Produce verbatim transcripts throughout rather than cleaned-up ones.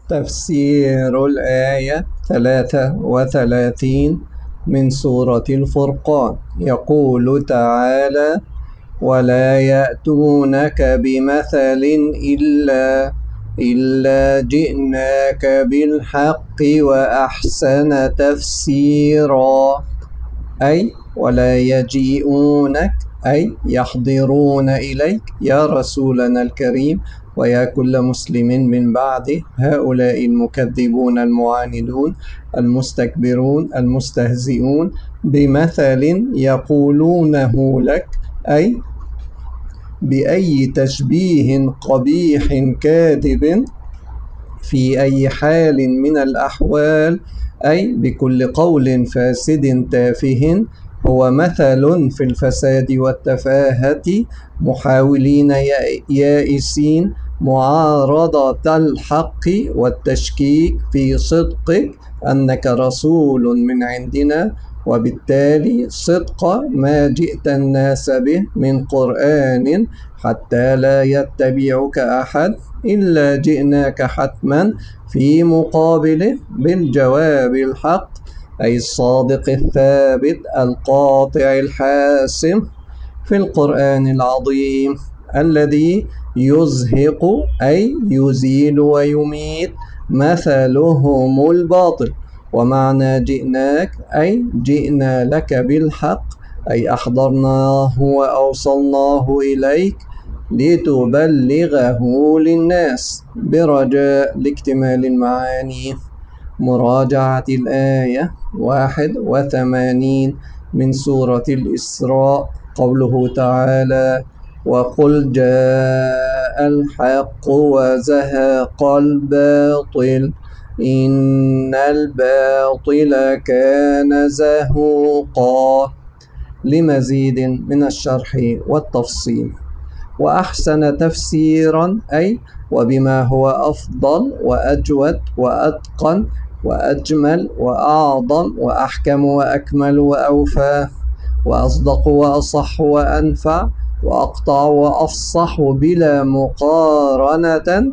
تفسير الآية ثلاثة وثلاثين من سورة الفرقان. يقول تعالى: ولا يأتونك بمثل إلا إلا جئناك بالحق وأحسن تفسيرا، أي ولا يجيئونك أي يحضرون إليك يا رسولنا الكريم ويا كل مسلم من بعده، هؤلاء المكذبون المعاندون المستكبرون المستهزئون، بمثل يقولونه لك، أي بأي تشبيه قبيح كاذب في أي حال من الأحوال، أي بكل قول فاسد تافه هو مثل في الفساد والتفاهة، محاولين يائسين معارضة الحق والتشكيك في صدقك أنك رسول من عندنا، وبالتالي صدق ما جئت الناس به من قرآن حتى لا يتبعك أحد إلا جئناك حتما في مقابله بالجواب الحق، أي الصادق الثابت القاطع الحاسم في القرآن العظيم الذي يزهق أي يزيل ويميت مثلهم الباطل. ومعنى جئناك أي جئنا لك بالحق، أي أحضرناه وأوصلناه إليك لتبلغه للناس، برجاء لاكتمال المعاني. مراجعة الآية واحد وثمانين من سورة الإسراء، قوله تعالى: وقل جاء الحق وزهق الباطل إن الباطل كان زهوقا. لمزيد من الشرح والتفصيل. وأحسن تفسيرا أي وبما هو أفضل وأجود وأتقن وأجمل وأعظم وأحكم وأكمل وأوفى وأصدق وأصح وأنفع وأقطع وأفصح بلا مقارنة.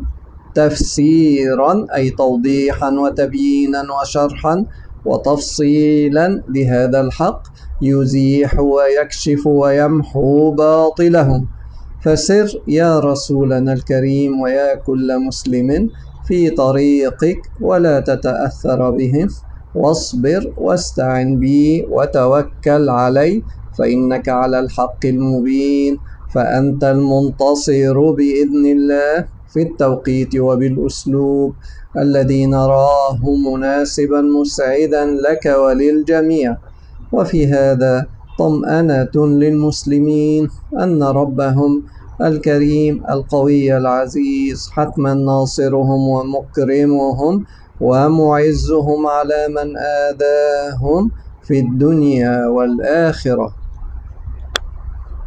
تفسيرا أي توضيحا وتبيينا وشرحا وتفصيلا لهذا الحق يزيح ويكشف ويمحو باطلهم. فسر يا رسولنا الكريم ويا كل مسلم في طريقك ولا تتأثر بهم، واصبر واستعن بي وتوكل علي، فإنك على الحق المبين، فأنت المنتصر بإذن الله في التوقيت وبالأسلوب الذي نراه مناسبا مسعدا لك وللجميع. وفي هذا طمأنة للمسلمين أن ربهم الكريم القوي العزيز حتما ناصرهم ومكرمهم ومعزهم على من آذاهم في الدنيا والآخرة.